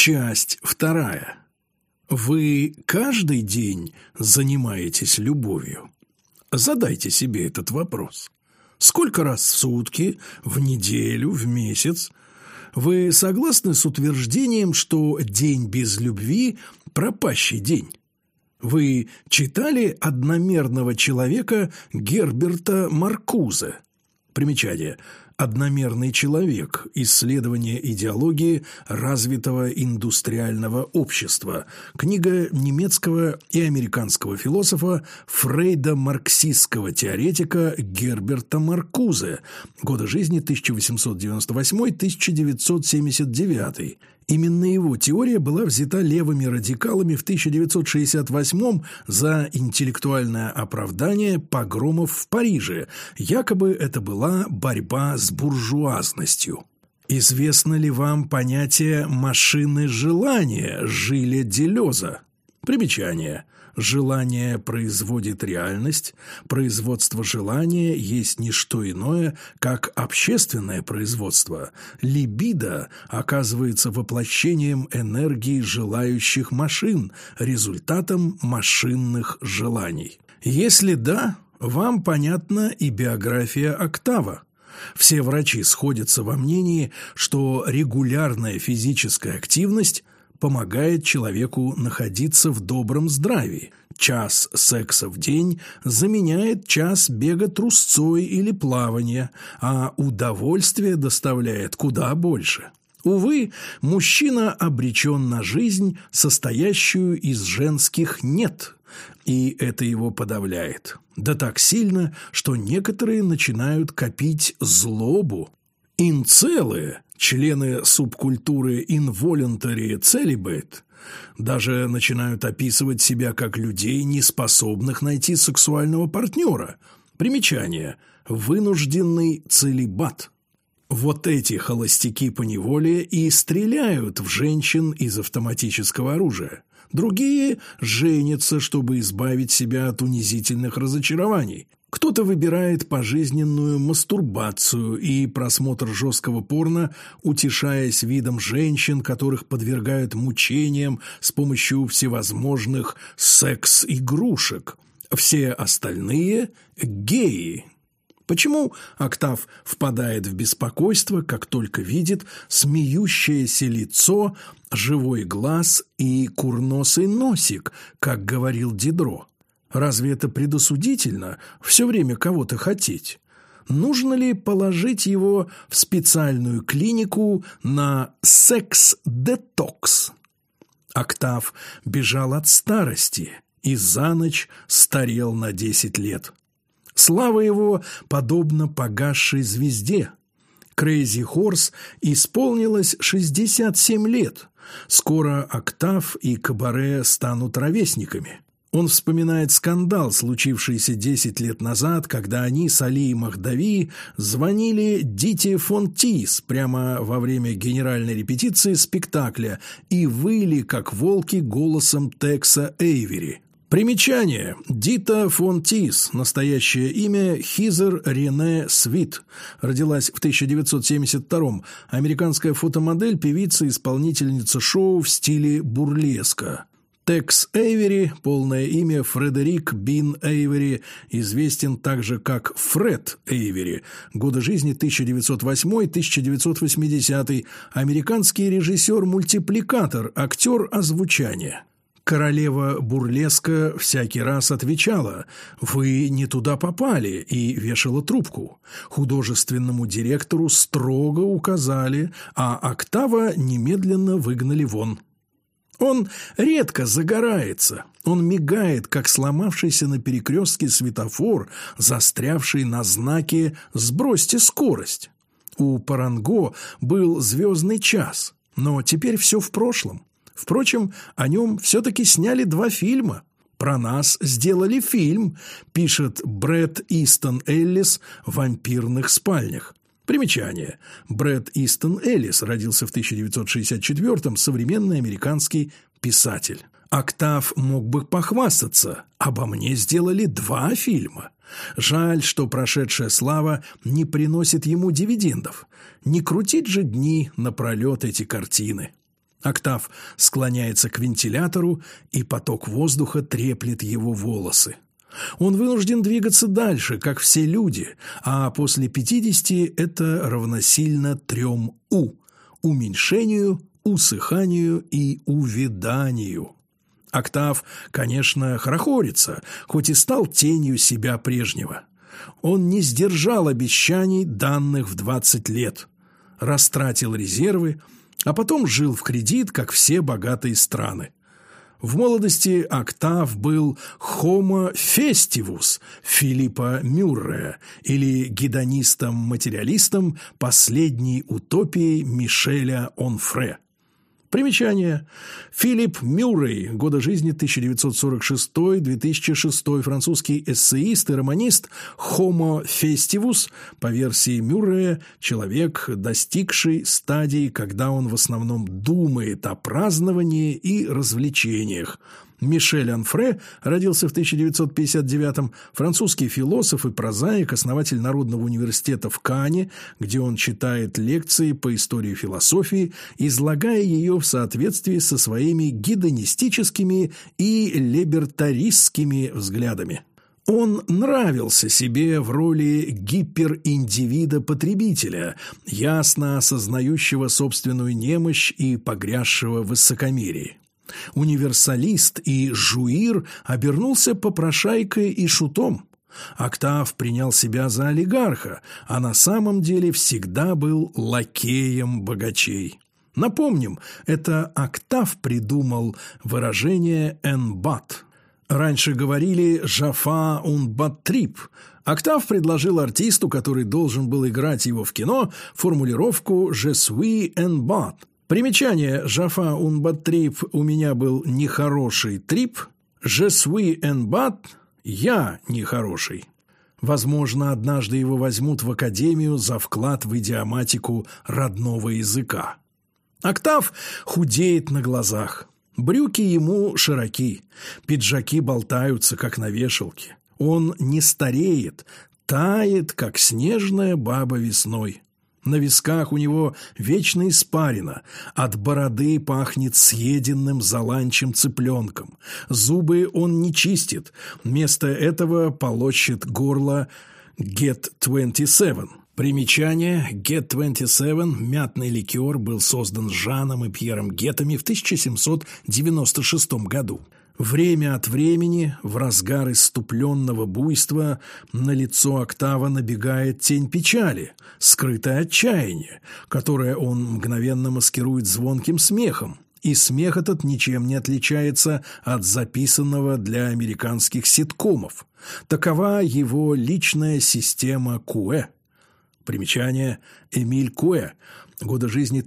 Часть вторая. Вы каждый день занимаетесь любовью? Задайте себе этот вопрос. Сколько раз в сутки, в неделю, в месяц? Вы согласны с утверждением, что день без любви – пропащий день? Вы читали «Одномерного человека» Герберта Маркузе? Примечание. «Одномерный человек. Исследование идеологии развитого индустриального общества». Книга немецкого и американского философа фрейдо-марксистского теоретика Герберта Маркузе. Годы жизни 1898-1979. Именно его теория была взята левыми радикалами в 1968 за интеллектуальное оправдание погромов в Париже. Якобы это была борьба с буржуазностью. Известно ли вам понятие «машины желания» Жиля Делеза? Примечание. Желание производит реальность, производство желания есть не что иное, как общественное производство. Либидо оказывается воплощением энергии желающих машин, результатом машинных желаний. Если да, вам понятна и биография Октава. Все врачи сходятся во мнении, что регулярная физическая активность помогает человеку находиться в добром здравии. Час секса в день заменяет час бега трусцой или плавания, а удовольствие доставляет куда больше. Увы, мужчина обречен на жизнь, состоящую из женских «нет», и это его подавляет. Да так сильно, что некоторые начинают копить злобу. Инцелы, члены субкультуры involuntary celibate, даже начинают описывать себя как людей, не способных найти сексуального партнера. Примечание. Вынужденный целибат. Вот эти холостяки поневоле и стреляют в женщин из автоматического оружия. Другие женятся, чтобы избавить себя от унизительных разочарований. Кто-то выбирает пожизненную мастурбацию и просмотр жесткого порно, утешаясь видом женщин, которых подвергают мучениям с помощью всевозможных секс-игрушек. Все остальные – геи. Почему Октав впадает в беспокойство, как только видит смеющееся лицо, живой глаз и курносый носик, как говорил Дидро? Разве это предосудительно все время кого-то хотеть? Нужно ли положить его в специальную клинику на секс-детокс? Октав бежал от старости и за ночь старел на 10 лет. Слава его подобна погасшей звезде. Крейзи Хорс исполнилось 67 лет. Скоро Октав и Кабаре станут ровесниками. Он вспоминает скандал, случившийся 10 лет назад, когда они с Али Махдави звонили Дите фон Тис прямо во время генеральной репетиции спектакля и выли, как волки, голосом Текса Эйвери. Примечание. Дита фон Тис, настоящее имя Хизер Рене Свит, родилась в 1972-м, американская фотомодель, певица, исполнительница шоу в стиле бурлеска. Текс Эйвери, полное имя Фредерик Бин Эйвери, известен также как Фред Эйвери, годы жизни 1908-1980, американский режиссер-мультипликатор, актер озвучания. Королева бурлеска всякий раз отвечала «Вы не туда попали» и вешала трубку. Художественному директору строго указали, а Октава немедленно выгнали вон. Он редко загорается, он мигает, как сломавшийся на перекрестке светофор, застрявший на знаке «Сбросьте скорость». У Паранго был «Звездный час», но теперь все в прошлом. Впрочем, о нем все-таки сняли 2 фильма. «Про нас сделали фильм», пишет Брэд Истон Эллис в «Вампирных спальнях». Примечание. Брэд Истон Эллис родился в 1964-м, современный американский писатель. Октав мог бы похвастаться. Обо мне сделали 2 фильма. Жаль, что прошедшая слава не приносит ему дивидендов. Не крутить же дни напролет эти картины. Октав склоняется к вентилятору, и поток воздуха треплет его волосы. Он вынужден двигаться дальше, как все люди, а после 50 это равносильно 3 «у» – уменьшению, усыханию и увяданию. Октав, конечно, хорохорится, хоть и стал тенью себя прежнего. Он не сдержал обещаний, данных в 20 лет, растратил резервы, а потом жил в кредит, как все богатые страны. В молодости Октав был Homo festivus Филиппа Мюррея или гедонистом-материалистом последней утопии Мишеля Онфре. Примечание. Филипп Мюррей, годы жизни 1946-2006, французский эссеист и романист, Homo festivus, по версии Мюррея, человек, достигший стадии, когда он в основном думает о праздновании и развлечениях. Мишель Онфре родился в 1959-м, французский философ и прозаик, основатель Народного университета в Кане, где он читает лекции по истории философии, излагая ее в соответствии со своими гедонистическими и либертаристскими взглядами. Он нравился себе в роли гипериндивида-потребителя, ясно осознающего собственную немощь и погрязшего в высокомерии. Универсалист и жуир обернулся попрошайкой и шутом. Октав принял себя за олигарха, а на самом деле всегда был лакеем богачей. Напомним, это Октав придумал выражение «энбат». Раньше говорили «жафа un bad trip». Октав предложил артисту, который должен был играть его в кино, формулировку «je suis un bad». Примечание «Жафа un bad trip» – «у меня был нехороший трип», «Je suis un bad» – «я нехороший». Возможно, однажды его возьмут в академию за вклад в идиоматику родного языка. Октав худеет на глазах. Брюки ему широки, пиджаки болтаются, как на вешалке. Он не стареет, тает, как снежная баба весной. На висках у него вечно испарина, от бороды пахнет съеденным за ланчем цыпленком. Зубы он не чистит, вместо этого полощет горло Get-27. Примечание. Get-27, мятный ликер, был создан Жаном и Пьером Геттами в 1796 году. Время от времени, в разгар исступленного буйства, на лицо Октава набегает тень печали, скрытое отчаяние, которое он мгновенно маскирует звонким смехом, и смех этот ничем не отличается от записанного для американских ситкомов. Такова его личная система Куэ. Примечание. Эмиль Куэ. Годы жизни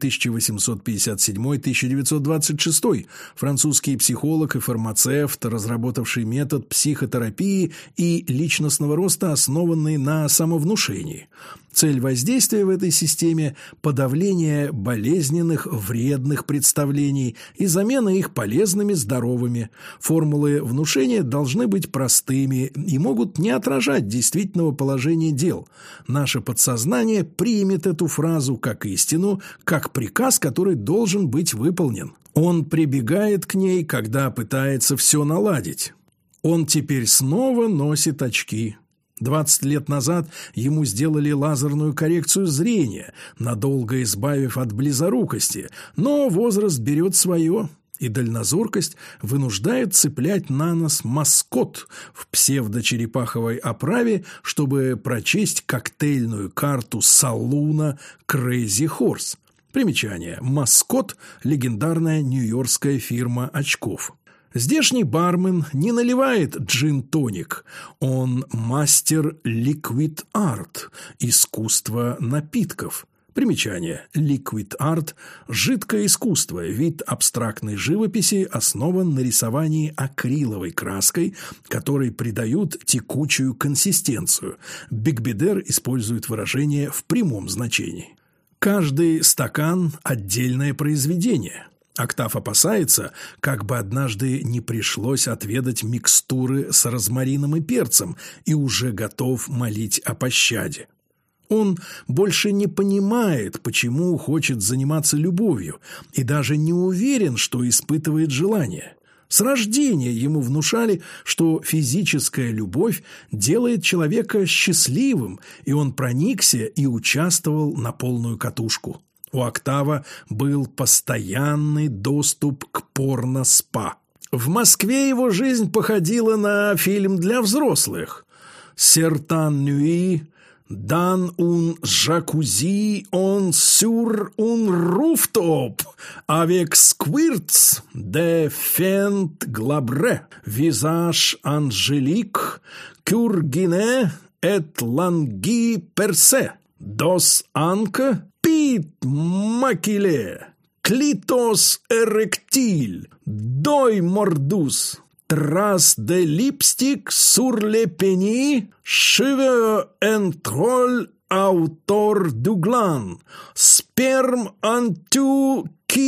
1857-1926, французский психолог и фармацевт, разработавший метод психотерапии и личностного роста, основанный на самовнушении. Цель воздействия в этой системе – подавление болезненных, вредных представлений и замена их полезными, здоровыми. Формулы внушения должны быть простыми и могут не отражать действительного положения дел. Наше подсознание примет эту фразу как истину, как приказ, который должен быть выполнен. Он прибегает к ней, когда пытается все наладить. Он теперь снова носит очки. 20 лет назад ему сделали лазерную коррекцию зрения, надолго избавив от близорукости, но возраст берет свое, и дальнозоркость вынуждает цеплять на нос маскот в псевдочерепаховой оправе, чтобы прочесть коктейльную карту салуна Crazy Horse. Примечание. Маскот – легендарная нью-йоркская фирма очков. Здешний бармен не наливает джин-тоник, он мастер liquid art – искусство напитков. Примечание. Liquid art – жидкое искусство, вид абстрактной живописи, основан на рисовании акриловой краской, которой придают текучую консистенцию. Бигбедер использует выражение в прямом значении. Каждый стакан – отдельное произведение. Октав опасается, как бы однажды не пришлось отведать микстуры с розмарином и перцем, и уже готов молить о пощаде. Он больше не понимает, почему хочет заниматься любовью, и даже не уверен, что испытывает желание. С рождения ему внушали, что физическая любовь делает человека счастливым, и он проникся и участвовал на полную катушку. У Октава был постоянный доступ к порно-спа. В Москве его жизнь походила на фильм для взрослых. «Сертан нюи», «Дан ун жакузи он сюр ун руфтоп, авек сквиртс де фент глабре, визаж анжелик, кюргине эт ланги персе, дос анка пит макиле, клитос эректиль, дой мордус». Трас де липстик сур ле пени, шиве энтроль аутор дуглан, сперм антю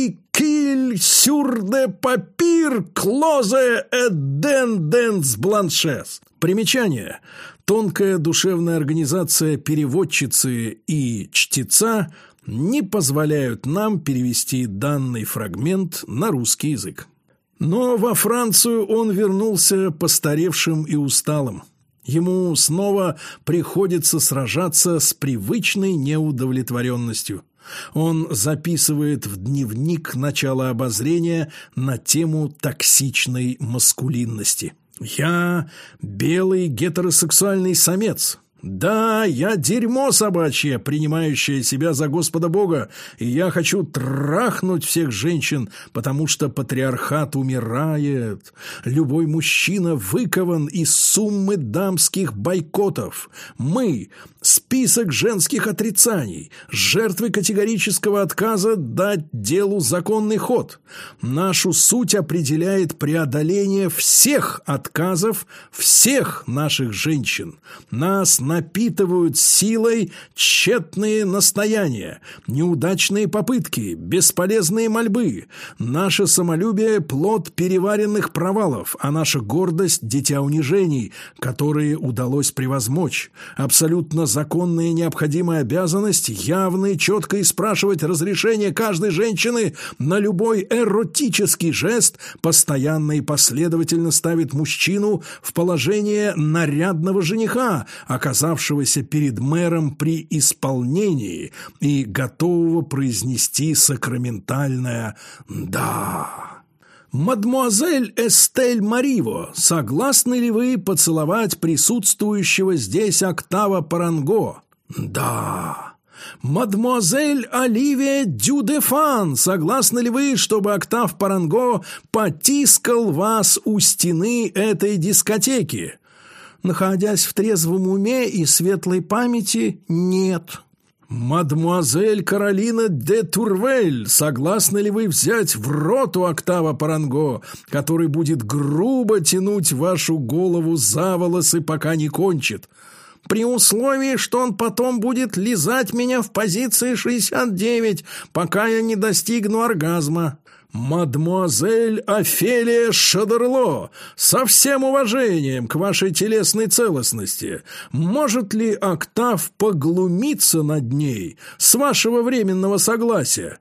кикиль сюр де папир клозе эден денс бланшес. Примечание. Тонкая душевная организация переводчицы и чтеца не позволяют нам перевести данный фрагмент на русский язык. Но во Францию он вернулся постаревшим и усталым. Ему снова приходится сражаться с привычной неудовлетворенностью. Он записывает в дневник начало обозрения на тему токсичной маскулинности. «Я белый гетеросексуальный самец. Да, я дерьмо собачье, принимающее себя за Господа Бога, и я хочу трахнуть всех женщин, потому что патриархат умирает. Любой мужчина выкован из суммы дамских бойкотов. Мы – список женских отрицаний, жертвы категорического отказа дать делу законный ход. Нашу суть определяет преодоление всех отказов всех наших женщин. Нас напитывают силой тщетные настояния, неудачные попытки, бесполезные мольбы. Наше самолюбие – плод переваренных провалов, а наша гордость – дитя унижений, которые удалось превозмочь. Абсолютно законная и необходимая обязанность явно и четко спрашивать разрешение каждой женщины на любой эротический жест постоянно и последовательно ставит мужчину в положение нарядного жениха, оказавшегося перед мэром при исполнении и готового произнести сакраментальное «да». «Мадемуазель Эстель Мариво, согласны ли вы поцеловать присутствующего здесь Октава Паранго?» «Да». «Мадемуазель Оливия Дюдефан, согласны ли вы, чтобы Октав Паранго потискал вас у стены этой дискотеки?» «Находясь в трезвом уме и светлой памяти, нет». «Мадемуазель Каролина де Турвель, согласны ли вы взять в рот у Октава Паранго, который будет грубо тянуть вашу голову за волосы, пока не кончит?» «При условии, что он потом будет лизать меня в позиции 69, пока я не достигну оргазма». «Мадемуазель Офелия Шадерло, со всем уважением к вашей телесной целостности, может ли Октав поглумиться над ней с вашего временного согласия?»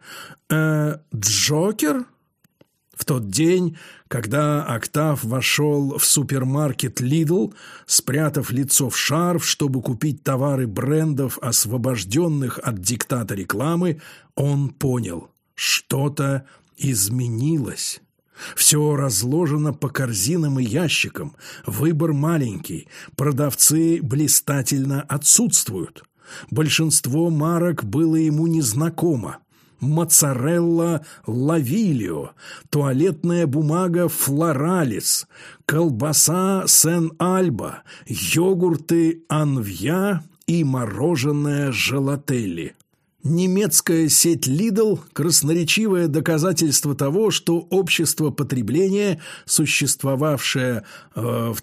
«Джокер?» В тот день, когда Октав вошел в супермаркет «Лидл», спрятав лицо в шарф, чтобы купить товары брендов, освобожденных от диктата рекламы, он понял – что-то изменилось. Все разложено по корзинам и ящикам, выбор маленький, продавцы блистательно отсутствуют. Большинство марок было ему незнакомо. Моцарелла Лавилио, туалетная бумага Флоралис, колбаса Сен-Альба, йогурты Анвья и мороженое Желателли. Немецкая сеть Lidl – красноречивое доказательство того, что общество потребления, существовавшее в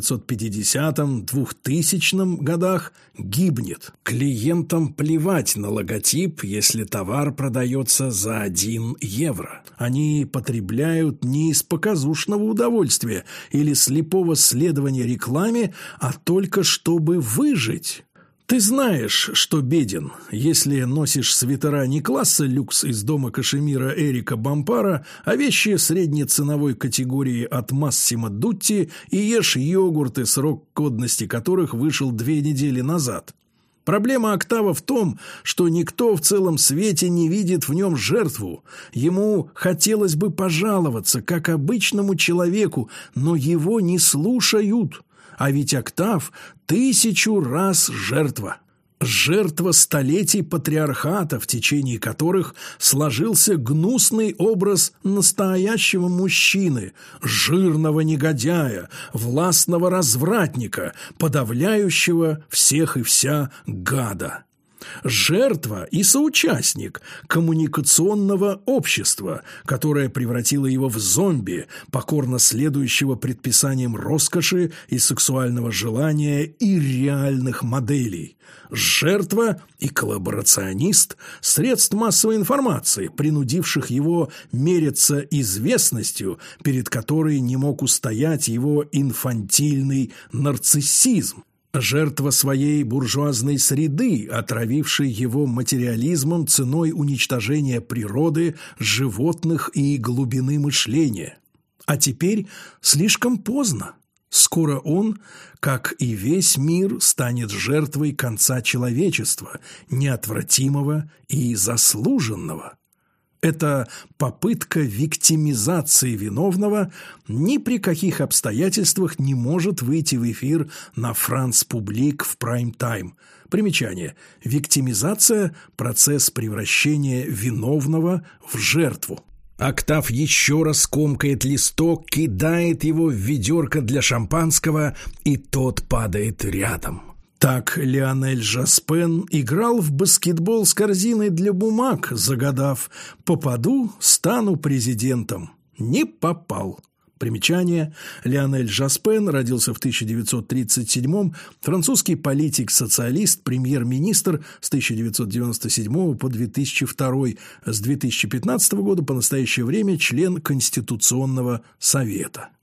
1950-2000 годах, гибнет. Клиентам плевать на логотип, если товар продается за 1 евро. Они потребляют не из показушного удовольствия или слепого следования рекламе, а только чтобы выжить. Ты знаешь, что беден, если носишь свитера не класса люкс из дома кашемира Эрика Бампара, а вещи средней ценовой категории от Массимо Дутти и ешь йогурты, срок годности которых вышел 2 недели назад. Проблема Октава в том, что никто в целом свете не видит в нем жертву. Ему хотелось бы пожаловаться, как обычному человеку, но его не слушают. А ведь Октав 1000 раз жертва. Жертва столетий патриархата, в течение которых сложился гнусный образ настоящего мужчины, жирного негодяя, властного развратника, подавляющего всех и вся гада. Жертва и соучастник коммуникационного общества, которое превратило его в зомби, покорно следующего предписаниям роскоши и сексуального желания и реальных моделей. Жертва и коллаборационист средств массовой информации, принудивших его мериться известностью, перед которой не мог устоять его инфантильный нарциссизм. Жертва своей буржуазной среды, отравившей его материализмом ценой уничтожения природы, животных и глубины мышления. А теперь слишком поздно. Скоро он, как и весь мир, станет жертвой конца человечества, неотвратимого и заслуженного. Эта попытка виктимизации виновного ни при каких обстоятельствах не может выйти в эфир на «Франс Публик» в прайм-тайм. Примечание. Виктимизация – процесс превращения виновного в жертву. Октав еще раз комкает листок, кидает его в ведерко для шампанского, и тот падает рядом. Так Лионель Жаспен играл в баскетбол с корзиной для бумаг, загадав «попаду, стану президентом». Не попал. Примечание. Лионель Жаспен родился в 1937-м, французский политик-социалист, премьер-министр с 1997 по 2002, с 2015 года по настоящее время член Конституционного совета.